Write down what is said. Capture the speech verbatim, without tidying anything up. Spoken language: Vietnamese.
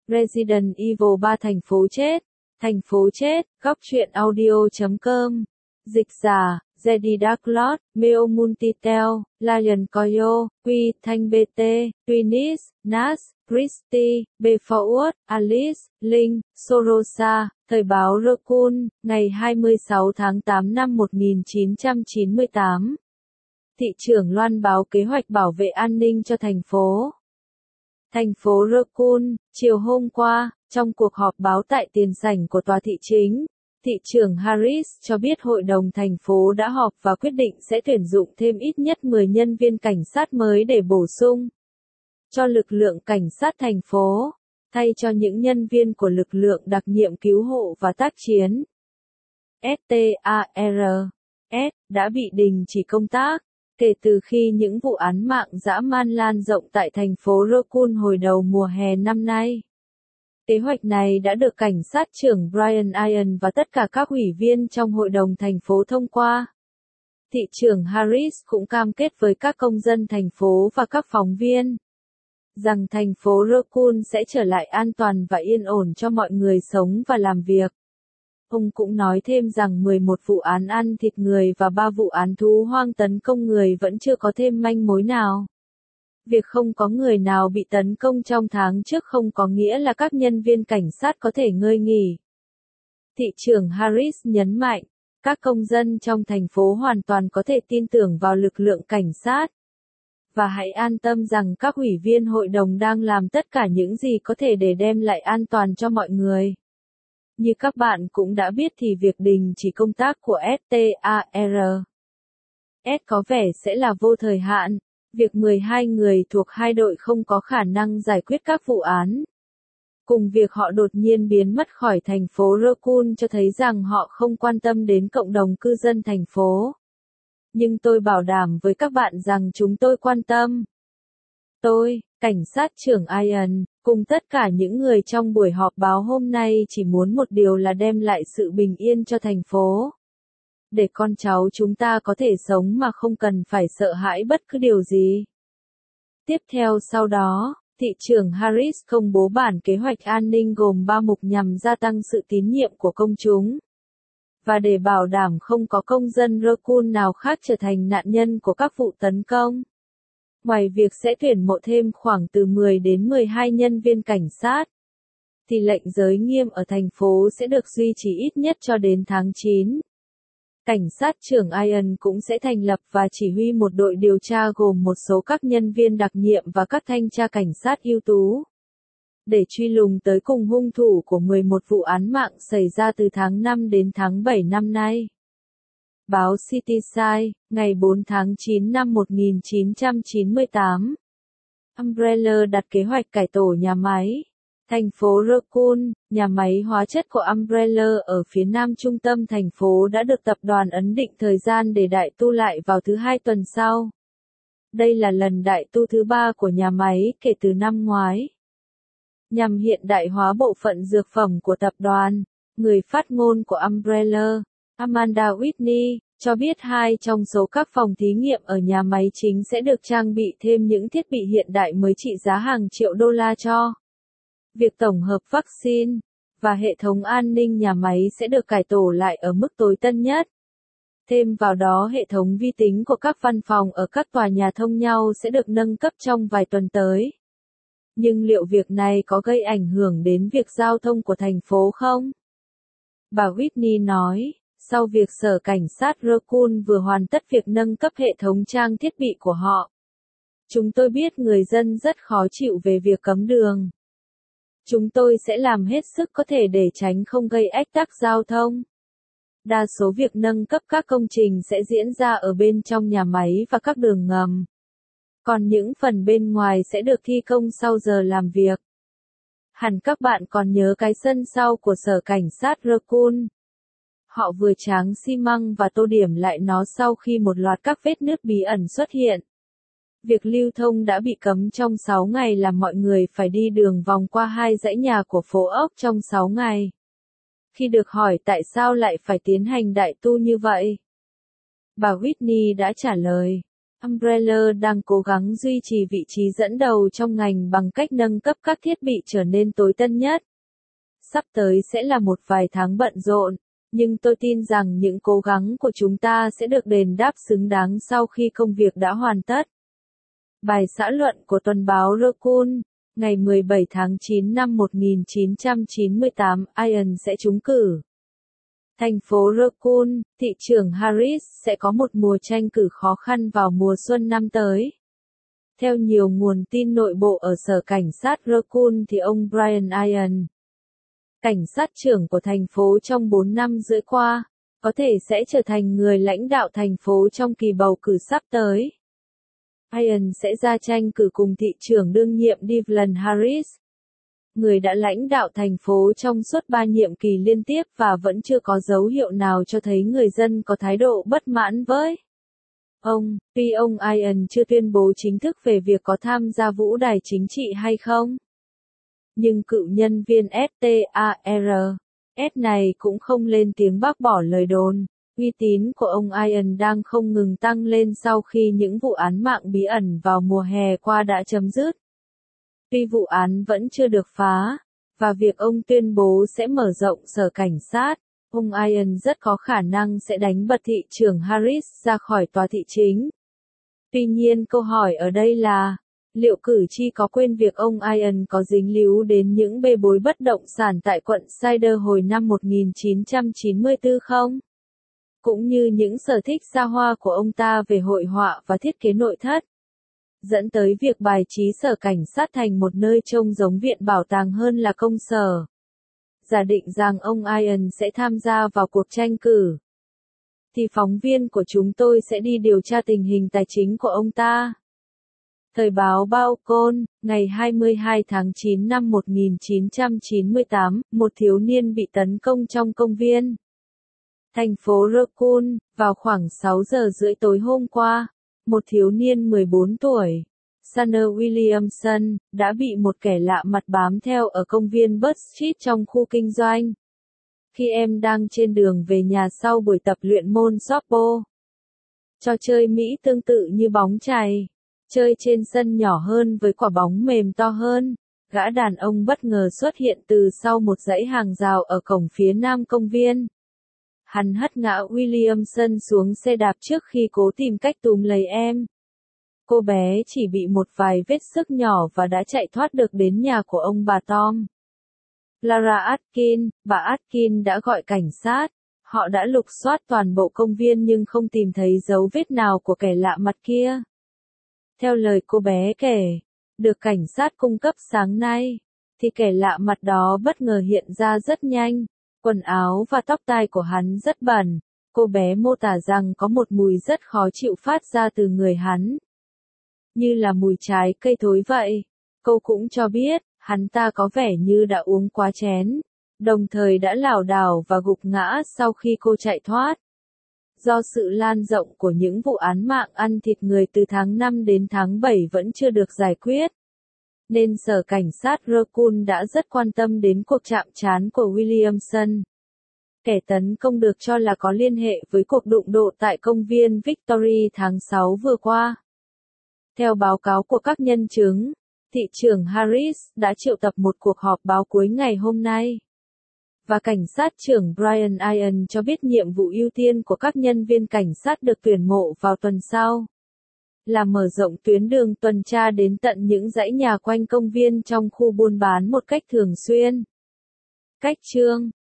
Resident Evil ba thành phố chết. Thành phố chết, góc truyện audio.com. Dịch giả, Jedi Dark Lord, Meo Multitel, Lion Coyo, Quy, Thanh bê tê, Twinis, Nas, Christy, B. Forward, Alice, Linh, Sorosa, Thời báo Raccoon, ngày hai mươi sáu tháng tám năm một nghìn chín trăm chín mươi tám. Thị trưởng loan báo kế hoạch bảo vệ an ninh cho thành phố. Thành phố Raccoon, chiều hôm qua, trong cuộc họp báo tại tiền sảnh của tòa thị chính, thị trưởng Harris cho biết hội đồng thành phố đã họp và quyết định sẽ tuyển dụng thêm ít nhất mười nhân viên cảnh sát mới để bổ sung cho lực lượng cảnh sát thành phố, thay cho những nhân viên của lực lượng đặc nhiệm cứu hộ và tác chiến. ét tê a rờ ét đã bị đình chỉ công tác kể từ khi những vụ án mạng dã man lan rộng tại thành phố Raccoon hồi đầu mùa hè năm nay. Kế hoạch này đã được cảnh sát trưởng Brian Ian và tất cả các ủy viên trong hội đồng thành phố thông qua. Thị trưởng Harris cũng cam kết với các công dân thành phố và các phóng viên rằng thành phố Raccoon sẽ trở lại an toàn và yên ổn cho mọi người sống và làm việc. Ông cũng nói thêm rằng mười một vụ án ăn thịt người và ba vụ án thú hoang tấn công người vẫn chưa có thêm manh mối nào. Việc không có người nào bị tấn công trong tháng trước không có nghĩa là các nhân viên cảnh sát có thể ngơi nghỉ. Thị trưởng Harris nhấn mạnh, các công dân trong thành phố hoàn toàn có thể tin tưởng vào lực lượng cảnh sát. Và hãy an tâm rằng các ủy viên hội đồng đang làm tất cả những gì có thể để đem lại an toàn cho mọi người. Như các bạn cũng đã biết thì việc đình chỉ công tác của ét tê a rờ ét có vẻ sẽ là vô thời hạn. Việc mười hai người thuộc hai đội không có khả năng giải quyết các vụ án, cùng việc họ đột nhiên biến mất khỏi thành phố Raccoon cho thấy rằng họ không quan tâm đến cộng đồng cư dân thành phố. Nhưng tôi bảo đảm với các bạn rằng chúng tôi quan tâm. Tôi, cảnh sát trưởng Ian, cùng tất cả những người trong buổi họp báo hôm nay chỉ muốn một điều là đem lại sự bình yên cho thành phố. Để con cháu chúng ta có thể sống mà không cần phải sợ hãi bất cứ điều gì. Tiếp theo sau đó, thị trưởng Harris công bố bản kế hoạch an ninh gồm ba mục nhằm gia tăng sự tín nhiệm của công chúng. Và để bảo đảm không có công dân Raccoon nào khác trở thành nạn nhân của các vụ tấn công. Ngoài việc sẽ tuyển mộ thêm khoảng từ mười đến mười hai nhân viên cảnh sát, thì lệnh giới nghiêm ở thành phố sẽ được duy trì ít nhất cho đến tháng chín. Cảnh sát trưởng Ian cũng sẽ thành lập và chỉ huy một đội điều tra gồm một số các nhân viên đặc nhiệm và các thanh tra cảnh sát ưu tú, để truy lùng tới cùng hung thủ của mười một vụ án mạng xảy ra từ tháng năm đến tháng bảy năm nay. Báo Cityside, ngày bốn tháng chín năm một nghìn chín trăm chín mươi tám. Umbrella đặt kế hoạch cải tổ nhà máy. Thành phố Raccoon, nhà máy hóa chất của Umbrella ở phía nam trung tâm thành phố đã được tập đoàn ấn định thời gian để đại tu lại vào thứ hai tuần sau. Đây là lần đại tu thứ ba của nhà máy kể từ năm ngoái. Nhằm hiện đại hóa bộ phận dược phẩm của tập đoàn, người phát ngôn của Umbrella, Amanda Whitney, cho biết hai trong số các phòng thí nghiệm ở nhà máy chính sẽ được trang bị thêm những thiết bị hiện đại mới trị giá hàng triệu đô la cho việc tổng hợp vaccine, và hệ thống an ninh nhà máy sẽ được cải tổ lại ở mức tối tân nhất. Thêm vào đó hệ thống vi tính của các văn phòng ở các tòa nhà thông nhau sẽ được nâng cấp trong vài tuần tới. Nhưng liệu việc này có gây ảnh hưởng đến việc giao thông của thành phố không? Bà Whitney nói, sau việc sở cảnh sát Raccoon vừa hoàn tất việc nâng cấp hệ thống trang thiết bị của họ, chúng tôi biết người dân rất khó chịu về việc cấm đường. Chúng tôi sẽ làm hết sức có thể để tránh không gây ách tắc giao thông. Đa số việc nâng cấp các công trình sẽ diễn ra ở bên trong nhà máy và các đường ngầm. Còn những phần bên ngoài sẽ được thi công sau giờ làm việc. Hẳn các bạn còn nhớ cái sân sau của sở cảnh sát Raccoon. Họ vừa tráng xi măng và tô điểm lại nó sau khi một loạt các vết nứt bí ẩn xuất hiện. Việc lưu thông đã bị cấm trong sáu ngày làm mọi người phải đi đường vòng qua hai dãy nhà của phố ốc trong sáu ngày. Khi được hỏi tại sao lại phải tiến hành đại tu như vậy, bà Whitney đã trả lời, Umbrella đang cố gắng duy trì vị trí dẫn đầu trong ngành bằng cách nâng cấp các thiết bị trở nên tối tân nhất. Sắp tới sẽ là một vài tháng bận rộn, nhưng tôi tin rằng những cố gắng của chúng ta sẽ được đền đáp xứng đáng sau khi công việc đã hoàn tất. Bài xã luận của tuần báo Raccoon, ngày mười bảy tháng chín năm một nghìn chín trăm chín mươi tám, Ian sẽ trúng cử. Thành phố Raccoon, thị trưởng Harris sẽ có một mùa tranh cử khó khăn vào mùa xuân năm tới. Theo nhiều nguồn tin nội bộ ở sở cảnh sát Raccoon thì ông Brian Ian, cảnh sát trưởng của thành phố trong bốn năm rưỡi qua, có thể sẽ trở thành người lãnh đạo thành phố trong kỳ bầu cử sắp tới. Ian sẽ ra tranh cử cùng thị trưởng đương nhiệm Devlin Harris, người đã lãnh đạo thành phố trong suốt ba nhiệm kỳ liên tiếp và vẫn chưa có dấu hiệu nào cho thấy người dân có thái độ bất mãn với ông. Tuy ông Ian chưa tuyên bố chính thức về việc có tham gia vũ đài chính trị hay không, nhưng cựu nhân viên ét tê a rờ ét này cũng không lên tiếng bác bỏ lời đồn. Uy tín của ông Ian đang không ngừng tăng lên sau khi những vụ án mạng bí ẩn vào mùa hè qua đã chấm dứt. Tuy vụ án vẫn chưa được phá, và việc ông tuyên bố sẽ mở rộng sở cảnh sát, ông Ian rất có khả năng sẽ đánh bật thị trưởng Harris ra khỏi tòa thị chính. Tuy nhiên câu hỏi ở đây là, liệu cử tri có quên việc ông Ian có dính líu đến những bê bối bất động sản tại quận Cider hồi năm một nghìn chín trăm chín mươi tư không? Cũng như những sở thích xa hoa của ông ta về hội họa và thiết kế nội thất, dẫn tới việc bài trí sở cảnh sát thành một nơi trông giống viện bảo tàng hơn là công sở. Giả định rằng ông Ian sẽ tham gia vào cuộc tranh cử, thì phóng viên của chúng tôi sẽ đi điều tra tình hình tài chính của ông ta. Thời báo Balcon, ngày hai mươi hai tháng chín năm một nghìn chín trăm chín mươi tám, một thiếu niên bị tấn công trong công viên thành phố Raccoon, vào khoảng sáu giờ rưỡi tối hôm qua. Một thiếu niên mười bốn tuổi, Sanner Williamson, đã bị một kẻ lạ mặt bám theo ở công viên Bus Street trong khu kinh doanh, khi em đang trên đường về nhà sau buổi tập luyện môn softball. Trò chơi Mỹ tương tự như bóng chày, chơi trên sân nhỏ hơn với quả bóng mềm to hơn. Gã đàn ông bất ngờ xuất hiện từ sau một dãy hàng rào ở cổng phía nam công viên. Hắn hất ngã Williamson xuống xe đạp trước khi cố tìm cách túm lấy em. Cô bé chỉ bị một vài vết xước nhỏ và đã chạy thoát được đến nhà của ông bà Tom. Lara Atkin, bà Atkin đã gọi cảnh sát. Họ đã lục soát toàn bộ công viên nhưng không tìm thấy dấu vết nào của kẻ lạ mặt kia. Theo lời cô bé kể, được cảnh sát cung cấp sáng nay, thì kẻ lạ mặt đó bất ngờ hiện ra rất nhanh. Quần áo và tóc tai của hắn rất bẩn. Cô bé mô tả rằng có một mùi rất khó chịu phát ra từ người hắn, như là mùi trái cây thối vậy. Cô cũng cho biết, hắn ta có vẻ như đã uống quá chén, đồng thời đã lảo đảo và gục ngã sau khi cô chạy thoát. Do sự lan rộng của những vụ án mạng ăn thịt người từ tháng năm đến tháng bảy vẫn chưa được giải quyết, nên sở cảnh sát Raccoon đã rất quan tâm đến cuộc chạm trán của Williamson. Kẻ tấn công được cho là có liên hệ với cuộc đụng độ tại công viên Victory tháng sáu vừa qua. Theo báo cáo của các nhân chứng, thị trưởng Harris đã triệu tập một cuộc họp báo cuối ngày hôm nay. Và cảnh sát trưởng Brian Ian cho biết nhiệm vụ ưu tiên của các nhân viên cảnh sát được tuyển mộ vào tuần sau là mở rộng tuyến đường tuần tra đến tận những dãy nhà quanh công viên trong khu buôn bán một cách thường xuyên. Cách chương